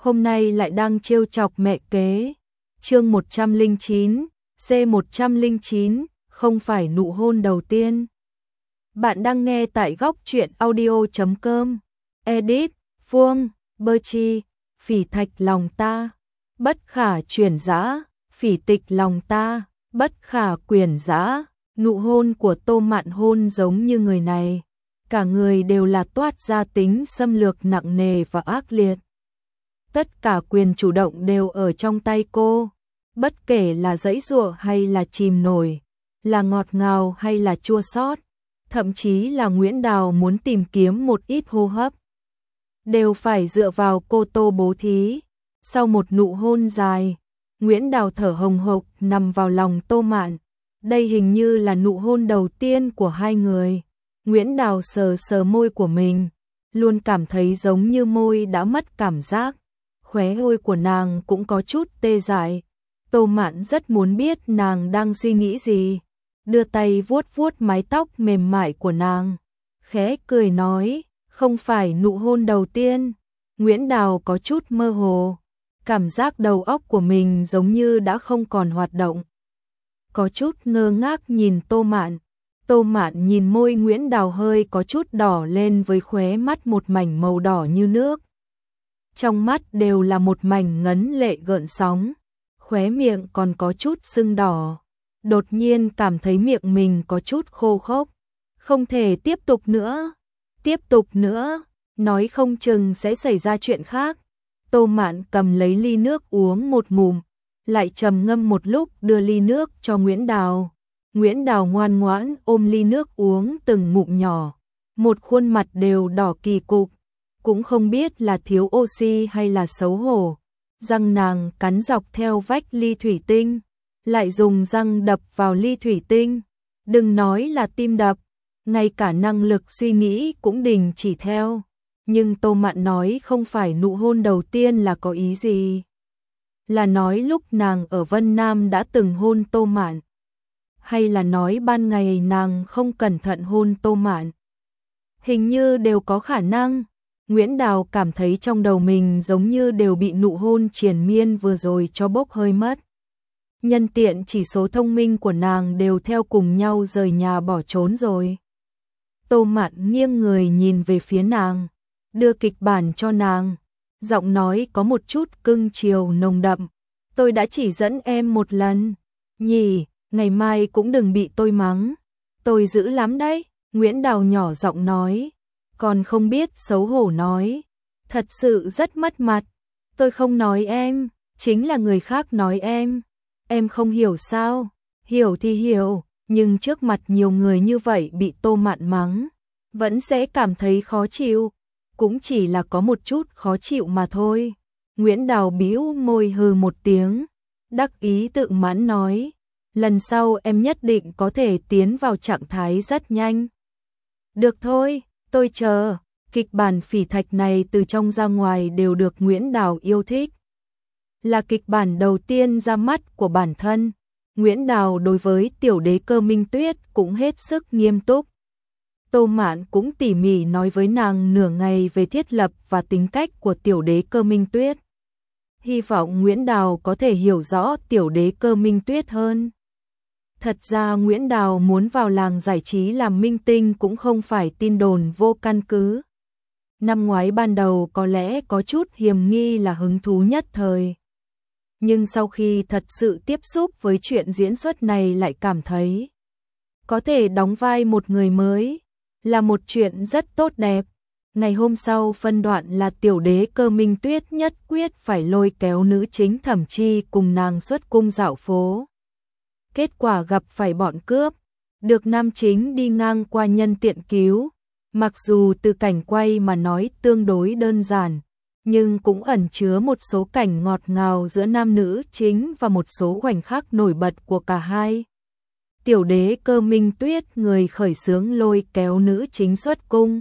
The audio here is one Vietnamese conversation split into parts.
hôm nay lại đang trêu chọc mẹ kế. Chương 109, C109, không phải nụ hôn đầu tiên. Bạn đang nghe tại góc truyện audio.com. Edit, Phương, Bơ Chi, phỉ thạch lòng ta, bất khả chuyển dã, phỉ tịch lòng ta, bất khả quyển dã. Nụ hôn của Tô Mạn hôn giống như người này, cả người đều là toát ra tính xâm lược nặng nề và ác liệt. Tất cả quyền chủ động đều ở trong tay cô, bất kể là giãy giụa hay là chìm nổi, là ngọt ngào hay là chua xót, thậm chí là Nguyễn Đào muốn tìm kiếm một ít hô hấp, đều phải dựa vào cô Tô bố thí. Sau một nụ hôn dài, Nguyễn Đào thở hồng hộc nằm vào lòng Tô Mạn. Đây hình như là nụ hôn đầu tiên của hai người. Nguyễn Đào sờ sờ môi của mình, luôn cảm thấy giống như môi đã mất cảm giác. Khóe môi của nàng cũng có chút tê dại. Tô Mạn rất muốn biết nàng đang suy nghĩ gì, đưa tay vuốt vuốt mái tóc mềm mại của nàng, khẽ cười nói, không phải nụ hôn đầu tiên. Nguyễn Đào có chút mơ hồ, cảm giác đầu óc của mình giống như đã không còn hoạt động. Có chút ngơ ngác nhìn Tô Mạn. Tô Mạn nhìn môi Nguyễn Đào hơi có chút đỏ lên với khóe mắt một mảnh màu đỏ như nước. Trong mắt đều là một mảnh ngấn lệ gợn sóng, khóe miệng còn có chút sưng đỏ. Đột nhiên cảm thấy miệng mình có chút khô khốc, không thể tiếp tục nữa, nói không chừng sẽ xảy ra chuyện khác. Tô Mạn cầm lấy ly nước uống một ngụm, lại trầm ngâm một lúc đưa ly nước cho Nguyễn Đào. Nguyễn Đào ngoan ngoãn ôm ly nước uống từng ngụm nhỏ, một khuôn mặt đều đỏ kỳ cục, cũng không biết là thiếu oxy hay là xấu hổ. Răng nàng cắn dọc theo vách ly thủy tinh, lại dùng răng đập vào ly thủy tinh. Đừng nói là tim đập, ngay cả năng lực suy nghĩ cũng đình chỉ theo. Nhưng Tô Mạn nói không phải nụ hôn đầu tiên là có ý gì? Là nói lúc nàng ở Vân Nam đã từng hôn Tô Mạn? Hay là nói ban ngày nàng không cẩn thận hôn Tô Mạn? Hình như đều có khả năng. Nguyễn Đào cảm thấy trong đầu mình giống như đều bị nụ hôn triền miên vừa rồi cho bốc hơi mất. Nhân tiện chỉ số thông minh của nàng đều theo cùng nhau rời nhà bỏ trốn rồi. Tô Mạn nghiêng người nhìn về phía nàng, đưa kịch bản cho nàng, giọng nói có một chút cưng chiều nồng đậm. Tôi đã chỉ dẫn em một lần, nhỉ, ngày mai cũng đừng bị tôi mắng. Tôi dữ lắm đấy, Nguyễn Đào nhỏ giọng nói, còn không biết xấu hổ nói, thật sự rất mất mặt. Tôi không nói em, chính là người khác nói em không hiểu sao? Hiểu thì hiểu, nhưng trước mặt nhiều người như vậy bị Tô Mạn mắng, vẫn sẽ cảm thấy khó chịu, cũng chỉ là có một chút khó chịu mà thôi. Nguyễn Đào bĩu môi hừ một tiếng, đắc ý tự mãn nói, lần sau em nhất định có thể tiến vào trạng thái rất nhanh. Được thôi, tôi chờ. Kịch bản phỉ thạch này từ trong ra ngoài đều được Nguyễn Đào yêu thích. Là kịch bản đầu tiên ra mắt của bản thân, Nguyễn Đào đối với tiểu đế Cơ Minh Tuyết cũng hết sức nghiêm túc. Tô Mạn cũng tỉ mỉ nói với nàng nửa ngày về thiết lập và tính cách của tiểu đế Cơ Minh Tuyết. Hy vọng Nguyễn Đào có thể hiểu rõ tiểu đế Cơ Minh Tuyết hơn. Thật ra Nguyễn Đào muốn vào làng giải trí làm minh tinh cũng không phải tin đồn vô căn cứ. Năm ngoái ban đầu có lẽ có chút hiềm nghi là hứng thú nhất thời. Nhưng sau khi thật sự tiếp xúc với chuyện diễn xuất này lại cảm thấy có thể đóng vai một người mới là một chuyện rất tốt đẹp. Ngày hôm sau phân đoạn là tiểu đế Cơ Minh Tuyết nhất quyết phải lôi kéo nữ chính Thẩm Chi cùng nàng xuất cung dạo phố. Kết quả gặp phải bọn cướp, được nam chính đi ngang qua nhân tiện cứu. Mặc dù từ cảnh quay mà nói tương đối đơn giản, nhưng cũng ẩn chứa một số cảnh ngọt ngào giữa nam nữ chính và một số khoảnh khắc nổi bật của cả hai. Tiểu đế Cơ Minh Tuyết người khởi xướng lôi kéo nữ chính xuất cung.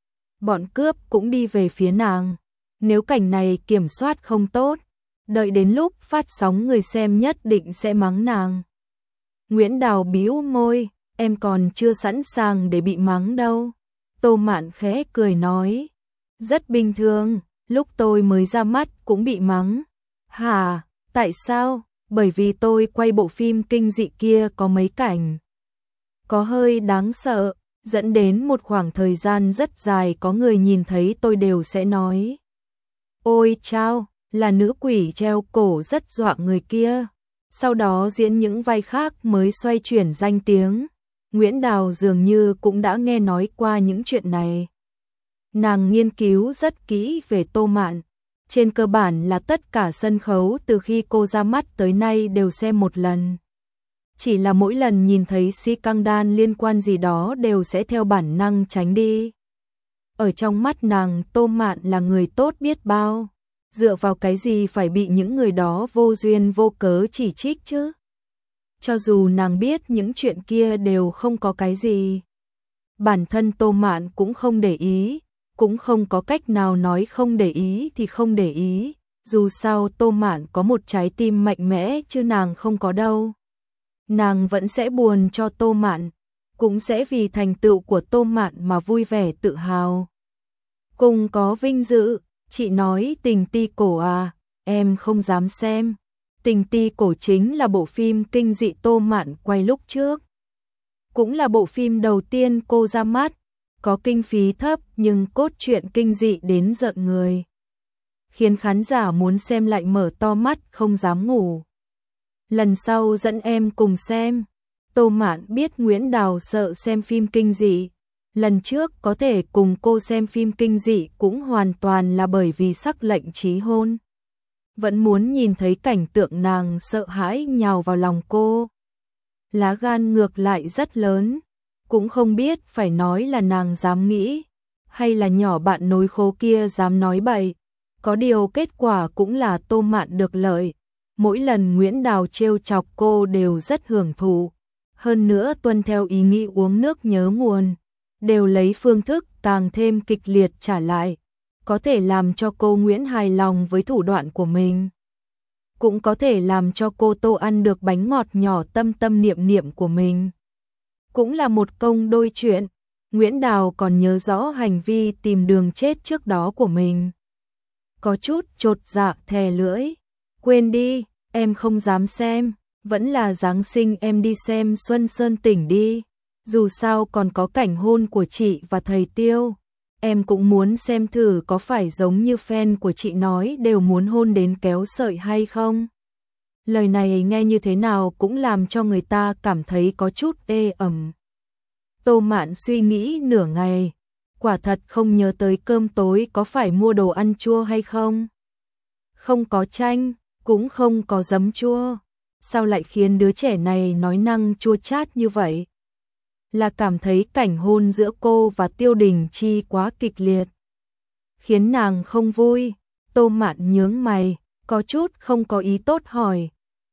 Bọn cướp cũng đi về phía nàng. Nếu cảnh này kiểm soát không tốt, đợi đến lúc phát sóng người xem nhất định sẽ mắng nàng. Nguyễn Đào bĩu môi, em còn chưa sẵn sàng để bị mắng đâu. Tô Mạn khẽ cười nói, rất bình thường, Lúc tôi mới ra mắt cũng bị mắng. Hả, tại sao? Bởi vì tôi quay bộ phim kinh dị kia có mấy cảnh có hơi đáng sợ, dẫn đến một khoảng thời gian rất dài có người nhìn thấy tôi đều sẽ nói: ôi chao, là nữ quỷ treo cổ rất dọa người kia. Sau đó diễn những vai khác mới xoay chuyển danh tiếng. Nguyễn Đào dường như cũng đã nghe nói qua những chuyện này. Nàng nghiên cứu rất kỹ về Tô Mạn. Trên cơ bản là tất cả sân khấu từ khi cô ra mắt tới nay đều xem một lần. Chỉ là mỗi lần nhìn thấy si căng đan liên quan gì đó đều sẽ theo bản năng tránh đi. Ở trong mắt nàng, Tô Mạn là người tốt biết bao. Dựa vào cái gì phải bị những người đó vô duyên vô cớ chỉ trích chứ? Cho dù nàng biết những chuyện kia đều không có cái gì. Bản thân Tô Mạn cũng không để ý, cũng không có cách nào nói không để ý thì không để ý. Dù sao Tô Mạn có một trái tim mạnh mẽ chứ nàng không có đâu. Nàng vẫn sẽ buồn cho Tô Mạn, cũng sẽ vì thành tựu của Tô Mạn mà vui vẻ tự hào. Cùng có vinh dự, chị nói Tình Ti Cổ à, em không dám xem. Tình Ti Cổ chính là bộ phim kinh dị Tô Mạn quay lúc trước. Cũng là bộ phim đầu tiên cô ra mắt, có kinh phí thấp nhưng cốt truyện kinh dị đến giận người. Khiến khán giả muốn xem lại mở to mắt không dám ngủ. Lần sau dẫn em cùng xem. Tô Mạn biết Nguyễn Đào sợ xem phim kinh dị. Lần trước có thể cùng cô xem phim kinh dị cũng hoàn toàn là bởi vì sắc lệnh chí hôn. Vẫn muốn nhìn thấy cảnh tượng nàng sợ hãi nhào vào lòng cô. Lá gan ngược lại rất lớn. Cũng không biết phải nói là nàng dám nghĩ, hay là nhỏ bạn nối khố kia dám nói bậy. Có điều kết quả cũng là Tô Mạn được lợi. Mỗi lần Nguyễn Đào trêu chọc cô đều rất hưởng thụ. Hơn nữa tuân theo ý nghĩ uống nước nhớ nguồn. Đều lấy phương thức càng thêm kịch liệt trả lại. Có thể làm cho cô Nguyễn hài lòng với thủ đoạn của mình. Cũng có thể làm cho cô Tô ăn được bánh ngọt nhỏ tâm tâm niệm niệm của mình. Cũng là một công đôi chuyện. Nguyễn Đào còn nhớ rõ hành vi tìm đường chết trước đó của mình. Có chút chột dạ thè lưỡi. Quên đi, em không dám xem. Vẫn là Giáng sinh em đi xem Xuân Sơn Tỉnh đi. Dù sao còn có cảnh hôn của chị và thầy Tiêu. Em cũng muốn xem thử có phải giống như fan của chị nói đều muốn hôn đến kéo sợi hay không. Lời này nghe như thế nào cũng làm cho người ta cảm thấy có chút ê ẩm. Tô Mạn suy nghĩ nửa ngày, quả thật không nhớ tới cơm tối có phải mua đồ ăn chua hay không. Không có chanh, cũng không có giấm chua. Sao lại khiến đứa trẻ này nói năng chua chát như vậy? Là cảm thấy cảnh hôn giữa cô và Tiêu Đình Chi quá kịch liệt, khiến nàng không vui. Tô Mạn nhướng mày, có chút không có ý tốt hỏi.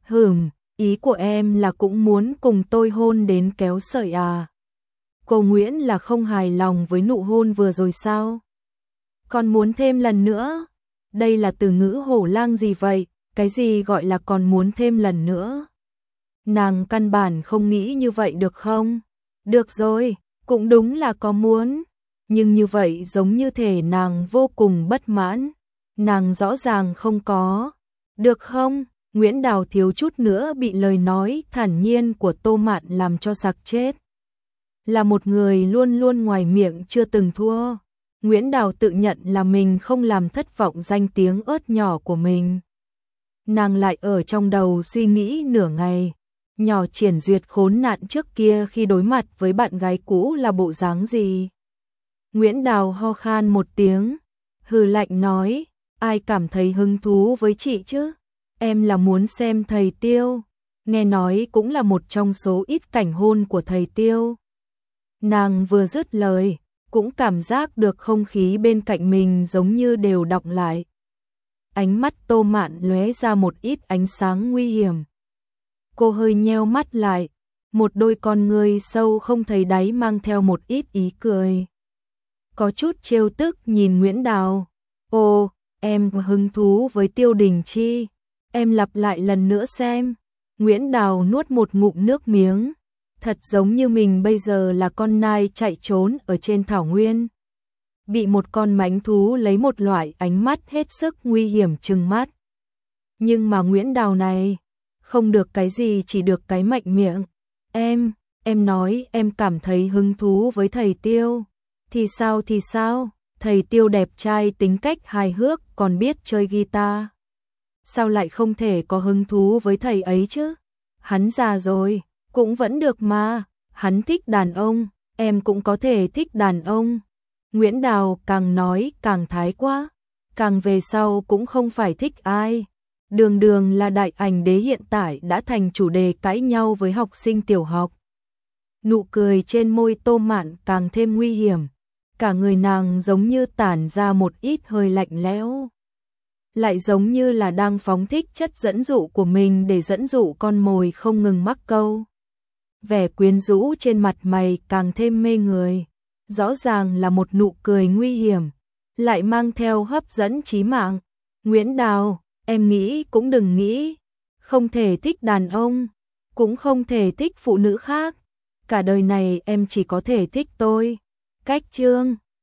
Ý của em là cũng muốn cùng tôi hôn đến kéo sợi à? Cô Nguyễn là không hài lòng với nụ hôn vừa rồi sao? Còn muốn thêm lần nữa? Đây là từ ngữ hổ lang gì vậy? Cái gì gọi là còn muốn thêm lần nữa? Nàng căn bản không nghĩ như vậy được không? Được rồi, cũng đúng là có muốn. Nhưng như vậy giống như thể nàng vô cùng bất mãn. Nàng rõ ràng không có. Được không? Nguyễn Đào thiếu chút nữa bị lời nói thản nhiên của Tô Mạn làm cho sặc chết. Là một người luôn luôn ngoài miệng chưa từng thua. Nguyễn Đào tự nhận là mình không làm thất vọng danh tiếng ớt nhỏ của mình. Nàng lại ở trong đầu suy nghĩ nửa ngày. Nhỏ Triển Duyệt khốn nạn trước kia khi đối mặt với bạn gái cũ là bộ dáng gì? Nguyễn Đào ho khan một tiếng, hừ lạnh nói, ai cảm thấy hứng thú với chị chứ? Em là muốn xem thầy Tiêu, nghe nói cũng là một trong số ít cảnh hôn của thầy Tiêu. Nàng vừa dứt lời, cũng cảm giác được không khí bên cạnh mình giống như đều đọng lại. Ánh mắt Tô Mạn lóe ra một ít ánh sáng nguy hiểm. Cô hơi nheo mắt lại, một đôi con ngươi sâu không thấy đáy mang theo một ít ý cười. Có chút trêu tức nhìn Nguyễn Đào. Ồ, em hứng thú với Tiêu Đình Chi. Em lặp lại lần nữa xem. Nguyễn Đào nuốt một ngụm nước miếng. Thật giống như mình bây giờ là con nai chạy trốn ở trên thảo nguyên. bị một con mãnh thú lấy một loại ánh mắt hết sức nguy hiểm trừng mắt. Nhưng mà Nguyễn Đào này, không được cái gì chỉ được cái mạnh miệng. Em nói em cảm thấy hứng thú với thầy Tiêu. Thì sao, thầy Tiêu đẹp trai tính cách hài hước còn biết chơi guitar. Sao lại không thể có hứng thú với thầy ấy chứ? Hắn già rồi, cũng vẫn được mà, hắn thích đàn ông, em cũng có thể thích đàn ông. Nguyễn Đào càng nói càng thái quá, càng về sau cũng không phải thích ai. Đường là đại ảnh đế hiện tại đã thành chủ đề cãi nhau với học sinh tiểu học. Nụ cười trên môi Tô Mạn càng thêm nguy hiểm, cả người nàng giống như tản ra một ít hơi lạnh lẽo. Lại giống như là đang phóng thích chất dẫn dụ của mình để dẫn dụ con mồi không ngừng mắc câu. Vẻ quyến rũ trên mặt mày càng thêm mê người, rõ ràng là một nụ cười nguy hiểm, lại mang theo hấp dẫn chí mạng. Nguyễn Đào, em nghĩ cũng đừng nghĩ, không thể thích đàn ông, cũng không thể thích phụ nữ khác, cả đời này em chỉ có thể thích tôi. Cách chương